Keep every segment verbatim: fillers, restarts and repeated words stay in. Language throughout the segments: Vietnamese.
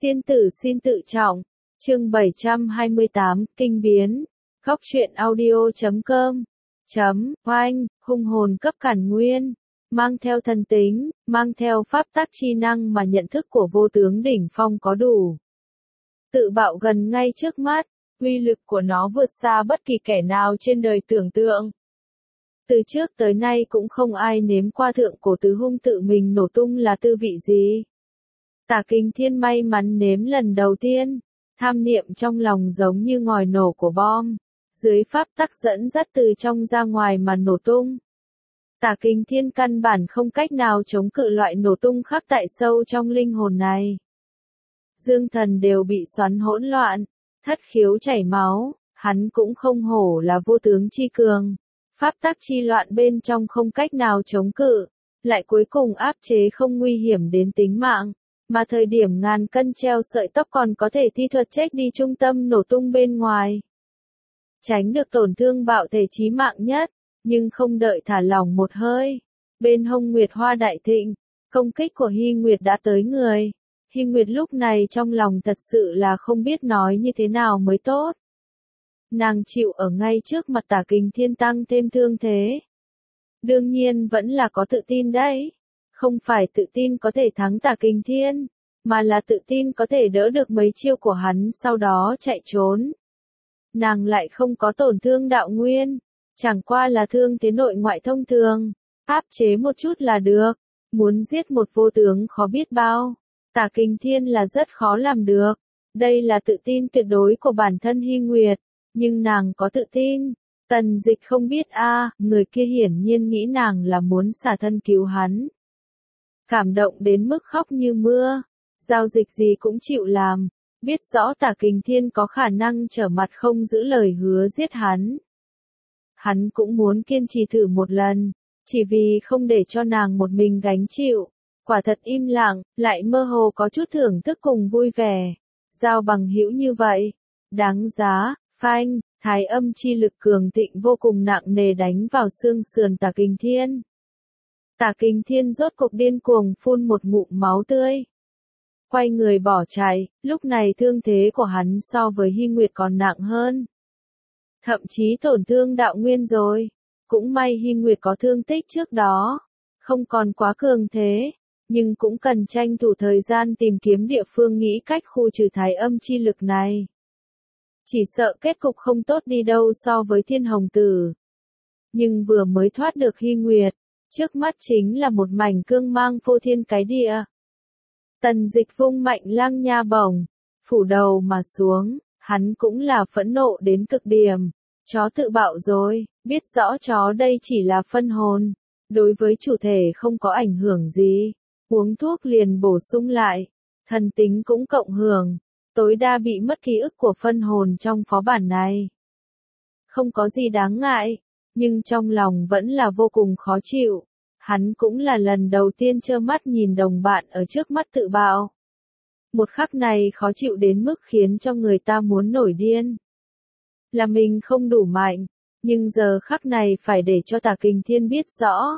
Tiên tử xin tự trọng. Chương bảy trăm hai mươi tám, kinh biến. Góc truyện audio chấm com. Chấm, oanh, hung hồn cấp cản nguyên. Mang theo thần tính, mang theo pháp tắc chi năng mà nhận thức của vô tướng đỉnh phong có đủ. Tự bạo gần ngay trước mắt, uy lực của nó vượt xa bất kỳ kẻ nào trên đời tưởng tượng. Từ trước tới nay cũng không ai nếm qua thượng cổ tứ hung tự mình nổ tung là tư vị gì. Tả Kình Thiên may mắn nếm lần đầu tiên, tham niệm trong lòng giống như ngòi nổ của bom, dưới pháp tắc dẫn dắt từ trong ra ngoài mà nổ tung. Tả Kình Thiên căn bản không cách nào chống cự loại nổ tung khắc tại sâu trong linh hồn này. Dương thần đều bị xoắn hỗn loạn, thất khiếu chảy máu, hắn cũng không hổ là vô tướng chi cường. Pháp tắc chi loạn bên trong không cách nào chống cự, lại cuối cùng áp chế không nguy hiểm đến tính mạng, mà thời điểm ngàn cân treo sợi tóc còn có thể thi thuật chết đi trung tâm nổ tung bên ngoài. Tránh được tổn thương bạo thể chí mạng nhất, nhưng không đợi thả lỏng một hơi. Bên hông Nguyệt Hoa đại thịnh, công kích của Hy Nguyệt đã tới người. Hy Nguyệt lúc này trong lòng thật sự là không biết nói như thế nào mới tốt. Nàng chịu ở ngay trước mặt Tả Kình Thiên tăng thêm thương thế. Đương nhiên vẫn là có tự tin đấy. Không phải tự tin có thể thắng Tả Kình Thiên, mà là tự tin có thể đỡ được mấy chiêu của hắn sau đó chạy trốn. Nàng lại không có tổn thương đạo nguyên, chẳng qua là thương thế nội ngoại thông thường, áp chế một chút là được. Muốn giết một vô tướng khó biết bao, Tả Kình Thiên là rất khó làm được. Đây là tự tin tuyệt đối của bản thân Hy Nguyệt. Nhưng nàng có tự tin, Tần Dịch không biết a, à, người kia hiển nhiên nghĩ nàng là muốn xả thân cứu hắn. Cảm động đến mức khóc như mưa, giao dịch gì cũng chịu làm, biết rõ Tả Kình Thiên có khả năng trở mặt không giữ lời hứa giết hắn. Hắn cũng muốn kiên trì thử một lần, chỉ vì không để cho nàng một mình gánh chịu, quả thật im lặng, lại mơ hồ có chút thưởng thức cùng vui vẻ. Giao bằng hữu như vậy, đáng giá. Phanh, thái âm chi lực cường thịnh vô cùng nặng nề đánh vào xương sườn Tả Kình Thiên. Tả Kình Thiên rốt cục điên cuồng phun một ngụm máu tươi. Quay người bỏ chạy, lúc này thương thế của hắn so với Hy Nguyệt còn nặng hơn. Thậm chí tổn thương đạo nguyên rồi. Cũng may Hy Nguyệt có thương tích trước đó, không còn quá cường thế, nhưng cũng cần tranh thủ thời gian tìm kiếm địa phương nghĩ cách khu trừ thái âm chi lực này. Chỉ sợ kết cục không tốt đi đâu so với Thiên Hồng Tử. Nhưng vừa mới thoát được Hy Nguyệt, trước mắt chính là một mảnh cương mang phô thiên cái địa. Tần Dịch vung mạnh lang nha bổng, phủ đầu mà xuống, hắn cũng là phẫn nộ đến cực điểm. Chó tự bạo rồi, biết rõ chó đây chỉ là phân hồn, đối với chủ thể không có ảnh hưởng gì, uống thuốc liền bổ sung lại, thần tính cũng cộng hưởng. Tối đa bị mất ký ức của phân hồn trong phó bản này. Không có gì đáng ngại, nhưng trong lòng vẫn là vô cùng khó chịu. Hắn cũng là lần đầu tiên trơ mắt nhìn đồng bạn ở trước mắt tự bạo. Một khắc này khó chịu đến mức khiến cho người ta muốn nổi điên. Là mình không đủ mạnh, nhưng giờ khắc này phải để cho Tả Kình Thiên biết rõ.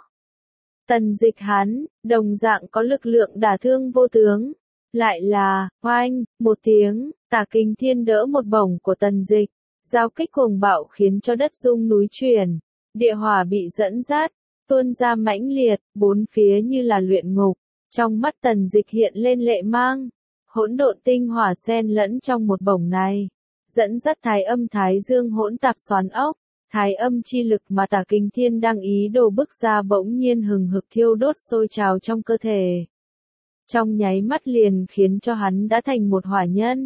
Tần Dịch hắn, đồng dạng có lực lượng đả thương vô tướng. Lại là, oanh, một tiếng, Tả Kình Thiên đỡ một bổng của Tần Dịch, giao kích cuồng bạo khiến cho đất rung núi chuyển, địa hỏa bị dẫn dắt, tuôn ra mãnh liệt, bốn phía như là luyện ngục, trong mắt Tần Dịch hiện lên lệ mang, hỗn độn tinh hỏa xen lẫn trong một bổng này, dẫn dắt thái âm thái dương hỗn tạp xoắn ốc, thái âm chi lực mà Tả Kình Thiên đang ý đồ bức ra bỗng nhiên hừng hực thiêu đốt sôi trào trong cơ thể. Trong nháy mắt liền khiến cho hắn đã thành một hỏa nhân.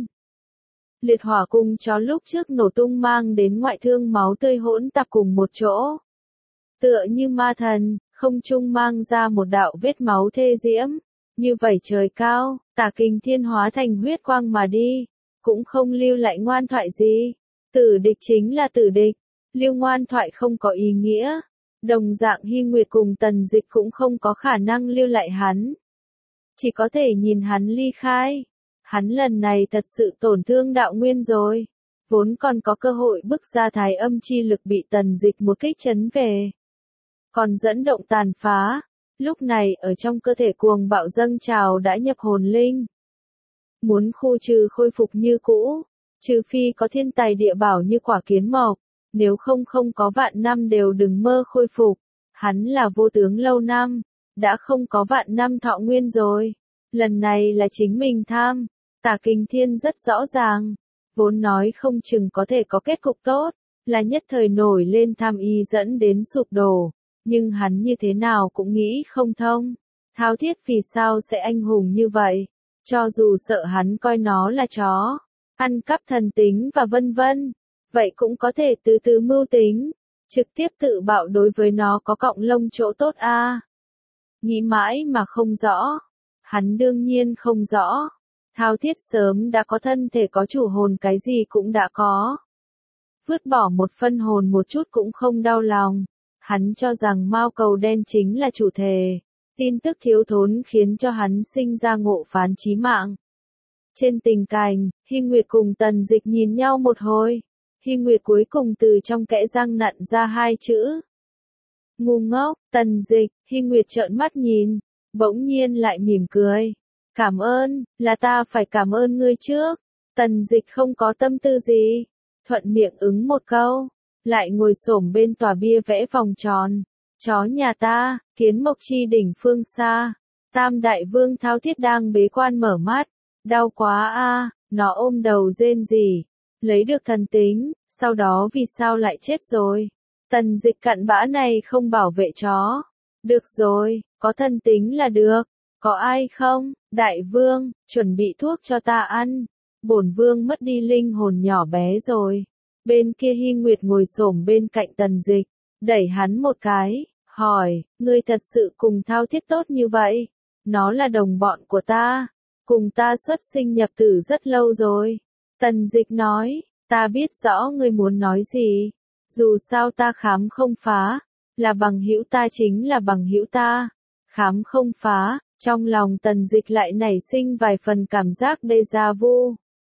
Liệt hỏa cùng chó lúc trước nổ tung mang đến ngoại thương máu tươi hỗn tạp cùng một chỗ. Tựa như ma thần, không trung mang ra một đạo vết máu thê diễm. Như vậy trời cao, Tả Kình Thiên hóa thành huyết quang mà đi. Cũng không lưu lại ngoan thoại gì. Tử địch chính là tử địch. Lưu ngoan thoại không có ý nghĩa. Đồng dạng Hy Nguyệt cùng Tần Dịch cũng không có khả năng lưu lại hắn. Chỉ có thể nhìn hắn ly khai. Hắn lần này thật sự tổn thương đạo nguyên rồi. Vốn còn có cơ hội bức ra thái âm chi lực bị Tần Dịch một kích chấn về. Còn dẫn động tàn phá. Lúc này ở trong cơ thể cuồng bạo dâng trào đã nhập hồn linh. muốn khu trừ khôi phục như cũ, trừ phi có thiên tài địa bảo như quả kiến mộc, nếu không không có vạn năm đều đừng mơ khôi phục. Hắn là vô tướng lâu năm, đã không có vạn năm thọ nguyên rồi. Lần này là chính mình tham, Tả Kình Thiên rất rõ ràng, vốn nói không chừng có thể có kết cục tốt, là nhất thời nổi lên tham ý dẫn đến sụp đổ, nhưng hắn như thế nào cũng nghĩ không thông. Thao Thiết vì sao sẽ anh hùng như vậy, cho dù sợ hắn coi nó là chó, ăn cắp thần tính và vân vân, vậy cũng có thể từ từ mưu tính, trực tiếp tự bạo đối với nó có cọng lông chỗ tốt a. À. Nghĩ mãi mà không rõ, hắn đương nhiên không rõ, Thao Thiết sớm đã có thân thể có chủ hồn, cái gì cũng đã có. Vứt bỏ một phân hồn một chút cũng không đau lòng, hắn cho rằng mao cầu đen chính là chủ thể. Tin tức thiếu thốn khiến cho hắn sinh ra ngộ phán chí mạng. Trên tình cảnh, Hy Nguyệt cùng Tần Dịch nhìn nhau một hồi. Hy Nguyệt cuối cùng từ trong kẽ răng nặn ra hai chữ. Ngu ngốc. Tần Dịch, Hy Nguyệt trợn mắt nhìn, bỗng nhiên lại mỉm cười. Cảm ơn, là ta phải cảm ơn ngươi trước. Tần Dịch không có tâm tư gì, thuận miệng ứng một câu, lại ngồi xổm bên tòa bia vẽ vòng tròn. Chó nhà ta, kiến mộc chi đỉnh phương xa, Tam Đại Vương Thao Thiết đang bế quan mở mắt, đau quá a, à, nó ôm đầu rên rỉ, lấy được thần tính, sau đó vì sao lại chết rồi? Tần Dịch cặn bã này không bảo vệ chó. Được rồi, có thần tính là được, có ai không? Đại Vương, chuẩn bị thuốc cho ta ăn, bổn Vương mất đi linh hồn nhỏ bé rồi. Bên kia Hy Nguyệt ngồi xổm bên cạnh Tần Dịch, đẩy hắn một cái, hỏi, ngươi thật sự cùng Thao Thiết tốt như vậy? Nó là đồng bọn của ta, cùng ta xuất sinh nhập tử rất lâu rồi. Tần Dịch nói, ta biết rõ ngươi muốn nói gì, dù sao ta khám không phá, là bằng hữu ta chính là bằng hữu ta, khám không phá, trong lòng Tần Dịch lại nảy sinh vài phần cảm giác déjà vu.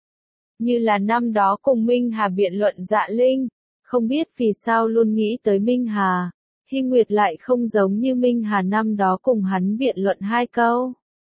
Như là năm đó cùng Minh Hà biện luận Dạ Linh, không biết vì sao luôn nghĩ tới Minh Hà. Hy Nguyệt lại không giống như Minh Hà năm đó cùng hắn biện luận hai câu.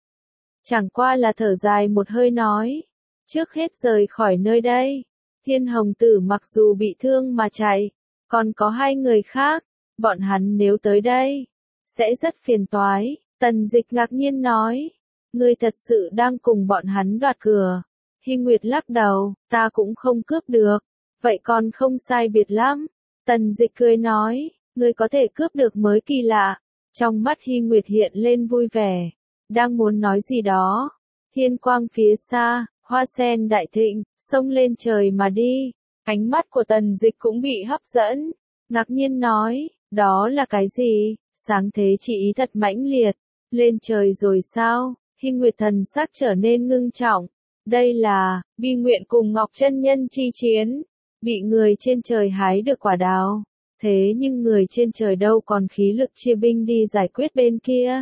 Chẳng qua là thở dài một hơi nói, trước hết rời khỏi nơi đây. Thiên Hồng Tử mặc dù bị thương mà chạy, còn có hai người khác, bọn hắn nếu tới đây, sẽ rất phiền toái. Tần Dịch ngạc nhiên nói, ngươi thật sự đang cùng bọn hắn đoạt cửa. Hy Nguyệt lắc đầu, ta cũng không cướp được, vậy còn không sai biệt lắm. Tần Dịch cười nói, ngươi có thể cướp được mới kỳ lạ. Trong mắt Hy Nguyệt hiện lên vui vẻ, đang muốn nói gì đó. Thiên quang phía xa, hoa sen đại thịnh, xông lên trời mà đi. Ánh mắt của Tần Dịch cũng bị hấp dẫn, ngạc nhiên nói, đó là cái gì? Sáng thế chỉ ý thật mãnh liệt, lên trời rồi sao? Hy Nguyệt thần sắc trở nên ngưng trọng. Đây là, bi nguyện cùng Ngọc Chân Nhân chi chiến, bị người trên trời hái được quả đào. Thế nhưng người trên trời đâu còn khí lực chia binh đi giải quyết bên kia?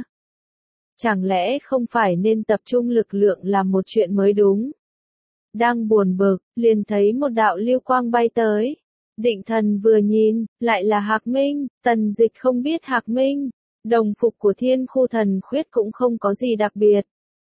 Chẳng lẽ không phải nên tập trung lực lượng làm một chuyện mới đúng? Đang buồn bực, liền thấy một đạo lưu quang bay tới. Định Thần vừa nhìn, lại là Hạc Minh. Tần Dịch không biết Hạc Minh, đồng phục của Thiên Khu Thần Khuyết cũng không có gì đặc biệt.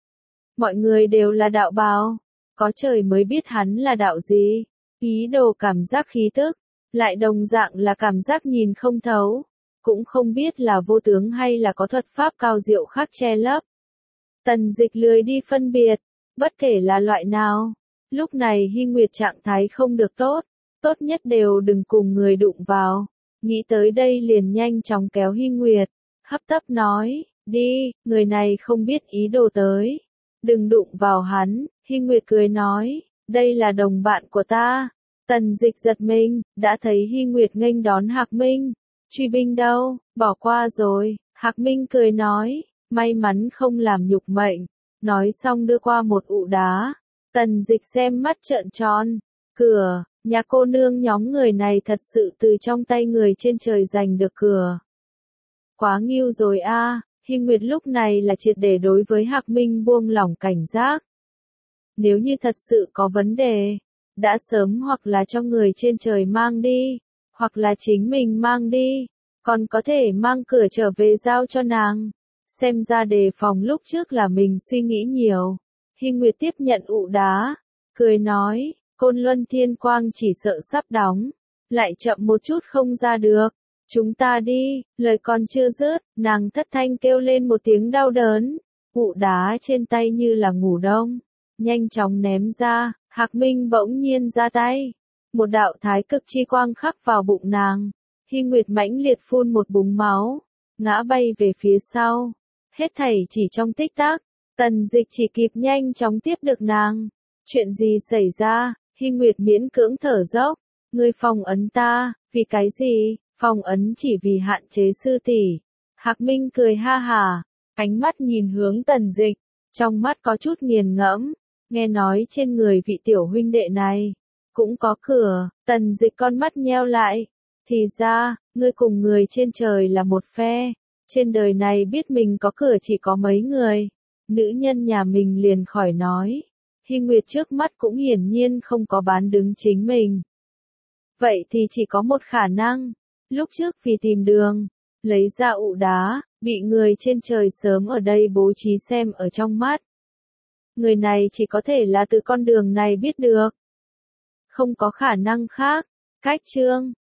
Mọi người đều là đạo bào, có trời mới biết hắn là đạo gì. Ý đồ cảm giác khí tức, lại đồng dạng là cảm giác nhìn không thấu, cũng không biết là vô tướng hay là có thuật pháp cao diệu khác che lấp. Tần Dịch lười đi phân biệt, bất kể là loại nào. Lúc này Hy Nguyệt trạng thái không được tốt, tốt nhất đều đừng cùng người đụng vào. Nghĩ tới đây liền nhanh chóng kéo Hy Nguyệt, hấp tấp nói, đi, người này không biết ý đồ tới. Đừng đụng vào hắn. Hy Nguyệt cười nói, đây là đồng bạn của ta. Tần Dịch giật mình, đã thấy Hy Nguyệt nghênh đón Hạc Minh. Truy binh đâu, bỏ qua rồi. Hạc Minh cười nói, may mắn không làm nhục mệnh. Nói xong đưa qua một ụ đá. Tần Dịch xem mắt trợn tròn. Cửa, nhà cô nương nhóm người này thật sự từ trong tay người trên trời giành được cửa. Quá nghiêu rồi a. À. Hy Nguyệt lúc này là triệt để đối với Hạc Minh buông lỏng cảnh giác. Nếu như thật sự có vấn đề, đã sớm hoặc là cho người trên trời mang đi, hoặc là chính mình mang đi, còn có thể mang cửa trở về giao cho nàng. Xem ra đề phòng lúc trước là mình suy nghĩ nhiều. Hy Nguyệt tiếp nhận ụ đá, cười nói, Côn Luân Thiên Quang chỉ sợ sắp đóng, lại chậm một chút không ra được. Chúng ta đi, lời còn chưa dứt, nàng thất thanh kêu lên một tiếng đau đớn, ụ đá trên tay như là ngủ đông, nhanh chóng ném ra, Hạc Minh bỗng nhiên ra tay, một đạo thái cực chi quang khắc vào bụng nàng, Hy Nguyệt mãnh liệt phun một búng máu, ngã bay về phía sau, hết thảy chỉ trong tích tắc, Tần Dịch chỉ kịp nhanh chóng tiếp được nàng, chuyện gì xảy ra, Hy Nguyệt miễn cưỡng thở dốc, ngươi phong ấn ta, vì cái gì? Phong ấn chỉ vì hạn chế sư tỷ. Hạc Minh cười ha hà, ánh mắt nhìn hướng Tần Dịch, trong mắt có chút nghiền ngẫm, nghe nói trên người vị tiểu huynh đệ này, cũng có cửa, Tần Dịch con mắt nheo lại, thì ra, ngươi cùng người trên trời là một phe, trên đời này biết mình có cửa chỉ có mấy người, nữ nhân nhà mình liền khỏi nói, Hy Nguyệt trước mắt cũng hiển nhiên không có bán đứng chính mình. Vậy thì chỉ có một khả năng. Lúc trước vì tìm đường, lấy ra ụ đá, bị người trên trời sớm ở đây bố trí xem ở trong mắt. Người này chỉ có thể là từ con đường này biết được. Không có khả năng khác. Cách chương